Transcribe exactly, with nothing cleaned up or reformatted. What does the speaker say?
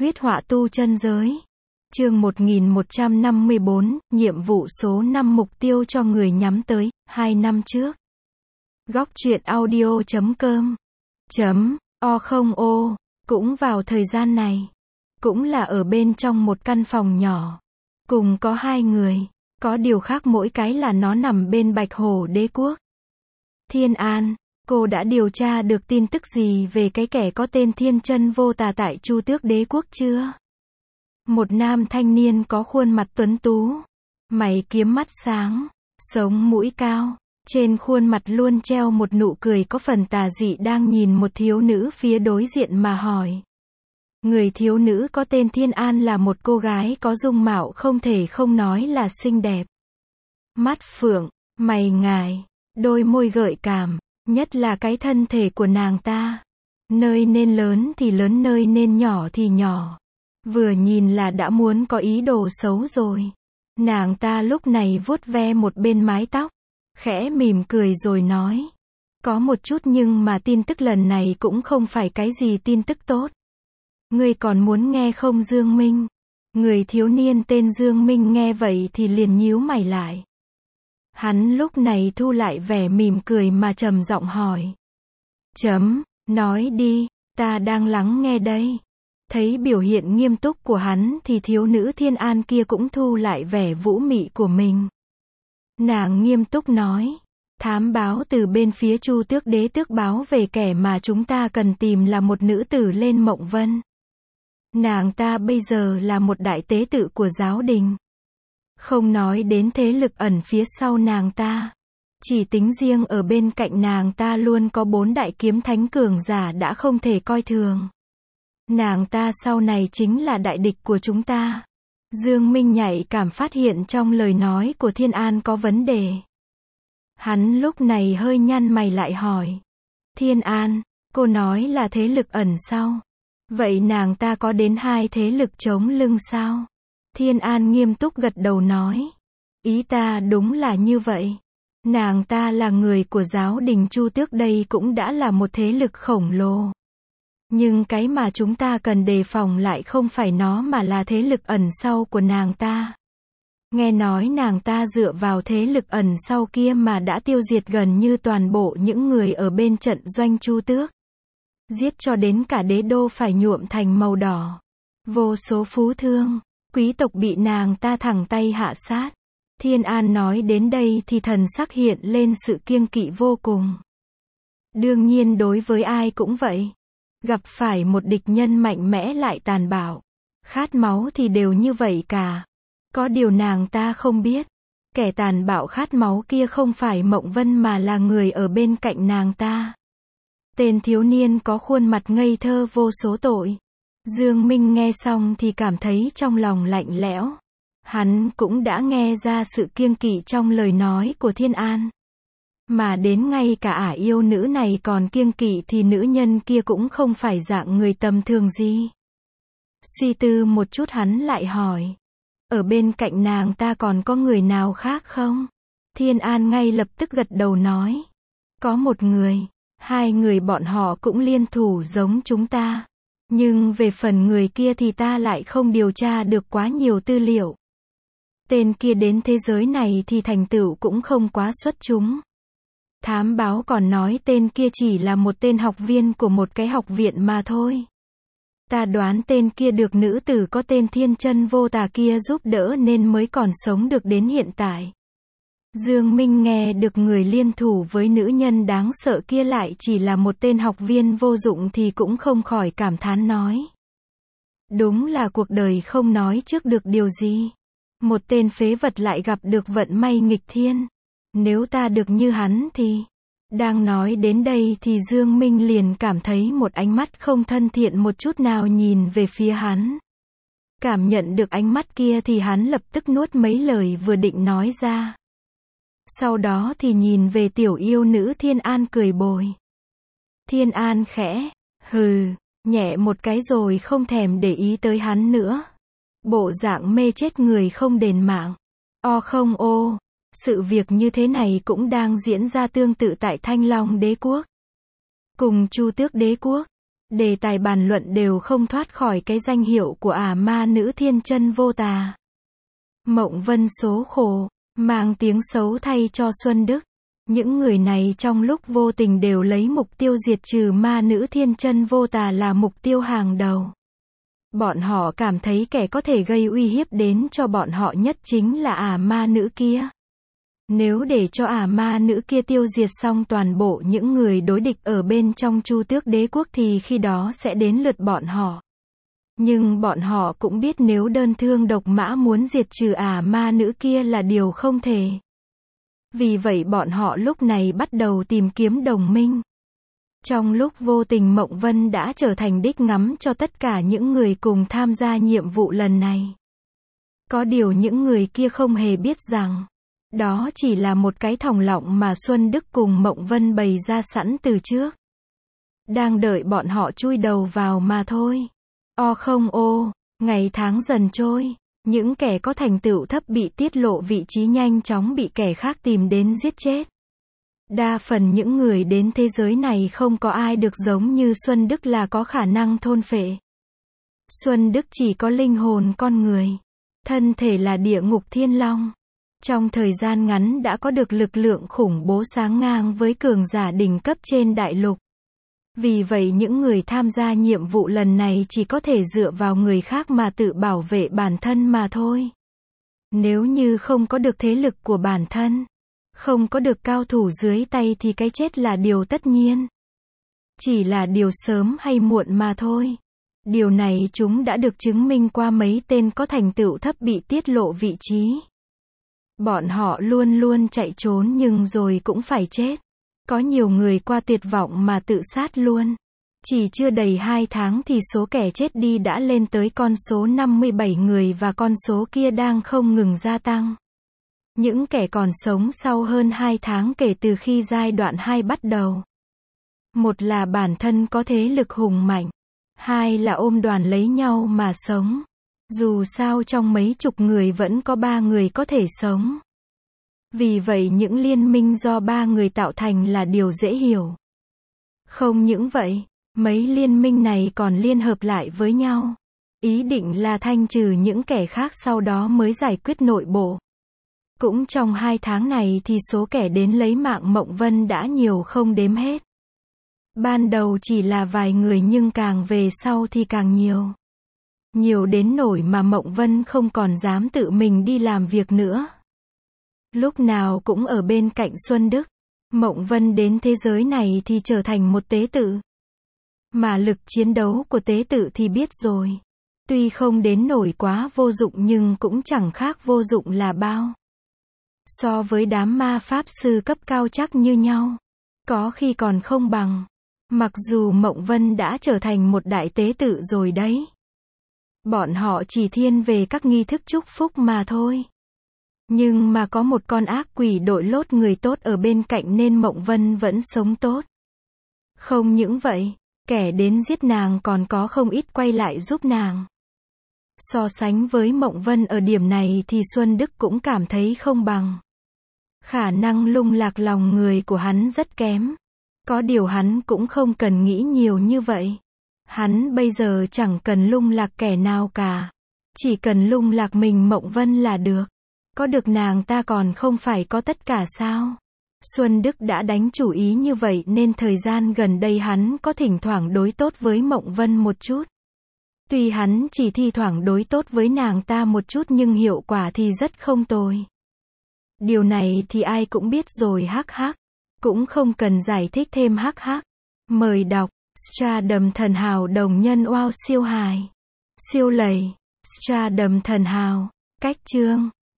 Huyết họa tu chân giới. Chương một nghìn một trăm năm mươi bốn, nhiệm vụ số năm mục tiêu cho người nhắm tới, hai năm trước. Góc truyện audio chấm com chấm o không ô, cũng vào thời gian này. Cũng là ở bên trong một căn phòng nhỏ. Cùng có hai người. Có điều khác mỗi cái là nó nằm bên Bạch Hổ Đế Quốc. Thiên An, cô đã điều tra được tin tức gì về cái kẻ có tên Thiên Chân Vô Tà tại Chu Tước Đế Quốc chưa? Một nam thanh niên có khuôn mặt tuấn tú, mày kiếm mắt sáng, sống mũi cao, trên khuôn mặt luôn treo một nụ cười có phần tà dị đang nhìn một thiếu nữ phía đối diện mà hỏi. Người thiếu nữ có tên Thiên An là một cô gái có dung mạo không thể không nói là xinh đẹp. Mắt phượng, mày ngài, đôi môi gợi cảm, nhất là cái thân thể của nàng ta. Nơi nên lớn thì lớn, nơi nên nhỏ thì nhỏ. Vừa nhìn là đã muốn có ý đồ xấu rồi. Nàng ta lúc này vuốt ve một bên mái tóc, khẽ mỉm cười rồi nói. Có một chút nhưng mà tin tức lần này cũng không phải cái gì tin tức tốt. Ngươi còn muốn nghe không Dương Minh? Người thiếu niên tên Dương Minh nghe vậy thì liền nhíu mày lại. Hắn lúc này thu lại vẻ mỉm cười mà trầm giọng hỏi. Chấm, nói đi, ta đang lắng nghe đây. Thấy biểu hiện nghiêm túc của hắn thì thiếu nữ Thiên An kia cũng thu lại vẻ vũ mị của mình. Nàng nghiêm túc nói. Thám báo từ bên phía Chu Tước Đế tước báo về kẻ mà chúng ta cần tìm là một nữ tử lên Mộng Vân. Nàng ta bây giờ là một đại tế tự của giáo đình. Không nói đến thế lực ẩn phía sau nàng ta. Chỉ tính riêng ở bên cạnh nàng ta luôn có bốn đại kiếm thánh cường giả đã không thể coi thường. Nàng ta sau này chính là đại địch của chúng ta. Dương Minh nhạy cảm phát hiện trong lời nói của Thiên An có vấn đề. Hắn lúc này hơi nhăn mày lại hỏi. Thiên An, cô nói là thế lực ẩn sau. Vậy nàng ta có đến hai thế lực chống lưng sao? Thiên An nghiêm túc gật đầu nói. Ý ta đúng là như vậy. Nàng ta là người của giáo đình Chu Tước, đây cũng đã là một thế lực khổng lồ. Nhưng cái mà chúng ta cần đề phòng lại không phải nó mà là thế lực ẩn sau của nàng ta. Nghe nói nàng ta dựa vào thế lực ẩn sau kia mà đã tiêu diệt gần như toàn bộ những người ở bên trận doanh Chu Tước. Giết cho đến cả đế đô phải nhuộm thành màu đỏ. Vô số phú thương, quý tộc bị nàng ta thẳng tay hạ sát. Thiên An nói đến đây thì thần sắc hiện lên sự kiêng kỵ vô cùng. Đương nhiên đối với ai cũng vậy. Gặp phải một địch nhân mạnh mẽ lại tàn bạo, khát máu thì đều như vậy cả. Có điều nàng ta không biết. Kẻ tàn bạo khát máu kia không phải Mộng Vân mà là người ở bên cạnh nàng ta. Tên thiếu niên có khuôn mặt ngây thơ vô số tội. Dương Minh nghe xong thì cảm thấy trong lòng lạnh lẽo. Hắn cũng đã nghe ra sự kiêng kỵ trong lời nói của Thiên An. Mà đến ngay cả ả yêu nữ này còn kiêng kỵ thì nữ nhân kia cũng không phải dạng người tầm thường gì. Suy tư một chút hắn lại hỏi. Ở bên cạnh nàng ta còn có người nào khác không? Thiên An ngay lập tức gật đầu nói. Có một người. Hai người bọn họ cũng liên thủ giống chúng ta. Nhưng về phần người kia thì ta lại không điều tra được quá nhiều tư liệu. Tên kia đến thế giới này thì thành tựu cũng không quá xuất chúng. Thám báo còn nói tên kia chỉ là một tên học viên của một cái học viện mà thôi. Ta đoán tên kia được nữ tử có tên Thiên Chân Vô Tà kia giúp đỡ nên mới còn sống được đến hiện tại. Dương Minh nghe được người liên thủ với nữ nhân đáng sợ kia lại chỉ là một tên học viên vô dụng thì cũng không khỏi cảm thán nói. Đúng là cuộc đời không nói trước được điều gì. Một tên phế vật lại gặp được vận may nghịch thiên. Nếu ta được như hắn thì... Đang nói đến đây thì Dương Minh liền cảm thấy một ánh mắt không thân thiện một chút nào nhìn về phía hắn. Cảm nhận được ánh mắt kia thì hắn lập tức nuốt mấy lời vừa định nói ra. Sau đó thì nhìn về tiểu yêu nữ Thiên An cười bồi. Thiên An khẽ, hừ, nhẹ một cái rồi không thèm để ý tới hắn nữa. Bộ dạng mê chết người không đền mạng. O không ô, sự việc như thế này cũng đang diễn ra tương tự tại Thanh Long Đế Quốc. Cùng Chu Tước Đế Quốc. đề tài bàn luận đều không thoát khỏi cái danh hiệu của ả ma nữ thiên chân vô tà. Mộng Vân số khổ, mang tiếng xấu thay cho Xuân Đức. Những người này trong lúc vô tình đều lấy mục tiêu diệt trừ ma nữ thiên chân vô tà là mục tiêu hàng đầu. Bọn họ cảm thấy kẻ có thể gây uy hiếp đến cho bọn họ nhất chính là ả ma nữ kia. Nếu để cho ả ma nữ kia tiêu diệt xong toàn bộ những người đối địch ở bên trong Chu Tước Đế quốc thì khi đó sẽ đến lượt bọn họ. Nhưng bọn họ cũng biết nếu đơn thương độc mã muốn diệt trừ ả ma nữ kia là điều không thể. Vì vậy bọn họ lúc này bắt đầu tìm kiếm đồng minh. Trong lúc vô tình Mộng Vân đã trở thành đích ngắm cho tất cả những người cùng tham gia nhiệm vụ lần này. Có điều những người kia không hề biết rằng, đó chỉ là một cái thòng lọng mà Xuân Đức cùng Mộng Vân bày ra sẵn từ trước. Đang đợi bọn họ chui đầu vào mà thôi. O không ô, ngày tháng dần trôi, những kẻ có thành tựu thấp bị tiết lộ vị trí nhanh chóng bị kẻ khác tìm đến giết chết. Đa phần những người đến thế giới này không có ai được giống như Xuân Đức là có khả năng thôn phệ. Xuân Đức chỉ có linh hồn con người, thân thể là địa ngục thiên long. Trong thời gian ngắn đã có được lực lượng khủng bố sáng ngang với cường giả đỉnh cấp trên đại lục. Vì vậy những người tham gia nhiệm vụ lần này chỉ có thể dựa vào người khác mà tự bảo vệ bản thân mà thôi. Nếu như không có được thế lực của bản thân, không có được cao thủ dưới tay thì cái chết là điều tất nhiên. Chỉ là điều sớm hay muộn mà thôi. Điều này chúng đã được chứng minh qua mấy tên có thành tựu thấp bị tiết lộ vị trí. Bọn họ luôn luôn chạy trốn nhưng rồi cũng phải chết. Có nhiều người qua tuyệt vọng mà tự sát luôn. Chỉ chưa đầy hai tháng thì số kẻ chết đi đã lên tới con số năm mươi bảy người và con số kia đang không ngừng gia tăng. Những kẻ còn sống sau hơn hai tháng kể từ khi giai đoạn hai bắt đầu. Một là bản thân có thế lực hùng mạnh. Hai là ôm đoàn lấy nhau mà sống. Dù sao trong mấy chục người vẫn có ba người có thể sống. Vì vậy những liên minh do ba người tạo thành là điều dễ hiểu. Không những vậy, mấy liên minh này còn liên hợp lại với nhau. Ý định là thanh trừ những kẻ khác sau đó mới giải quyết nội bộ. Cũng trong hai tháng này thì số kẻ đến lấy mạng Mộng Vân đã nhiều không đếm hết. Ban đầu chỉ là vài người nhưng càng về sau thì càng nhiều. Nhiều đến nỗi mà Mộng Vân không còn dám tự mình đi làm việc nữa. Lúc nào cũng ở bên cạnh Xuân Đức. Mộng Vân đến thế giới này thì trở thành một tế tự. Mà lực chiến đấu của tế tự thì biết rồi. Tuy không đến nổi quá vô dụng nhưng cũng chẳng khác vô dụng là bao. So với đám ma pháp sư cấp cao chắc như nhau. Có khi còn không bằng. Mặc dù Mộng Vân đã trở thành một đại tế tự rồi đấy. Bọn họ chỉ thiên về các nghi thức chúc phúc mà thôi. Nhưng mà có một con ác quỷ đội lốt người tốt ở bên cạnh nên Mộng Vân vẫn sống tốt. Không những vậy, kẻ đến giết nàng còn có không ít quay lại giúp nàng. So sánh với Mộng Vân ở điểm này thì Xuân Đức cũng cảm thấy không bằng. Khả năng lung lạc lòng người của hắn rất kém. Có điều hắn cũng không cần nghĩ nhiều như vậy. Hắn bây giờ chẳng cần lung lạc kẻ nào cả. Chỉ cần lung lạc mình Mộng Vân là được. Có được nàng ta còn không phải có tất cả sao? Xuân Đức đã đánh chủ ý như vậy nên thời gian gần đây hắn có thỉnh thoảng đối tốt với Mộng Vân một chút. Tuy hắn chỉ thi thoảng đối tốt với nàng ta một chút nhưng hiệu quả thì rất không tồi. Điều này thì ai cũng biết rồi hắc hắc. Cũng không cần giải thích thêm hắc hắc. Mời đọc, Stardom thần hào đồng nhân wow siêu hài. Siêu lầy, Stardom thần hào, cách chương.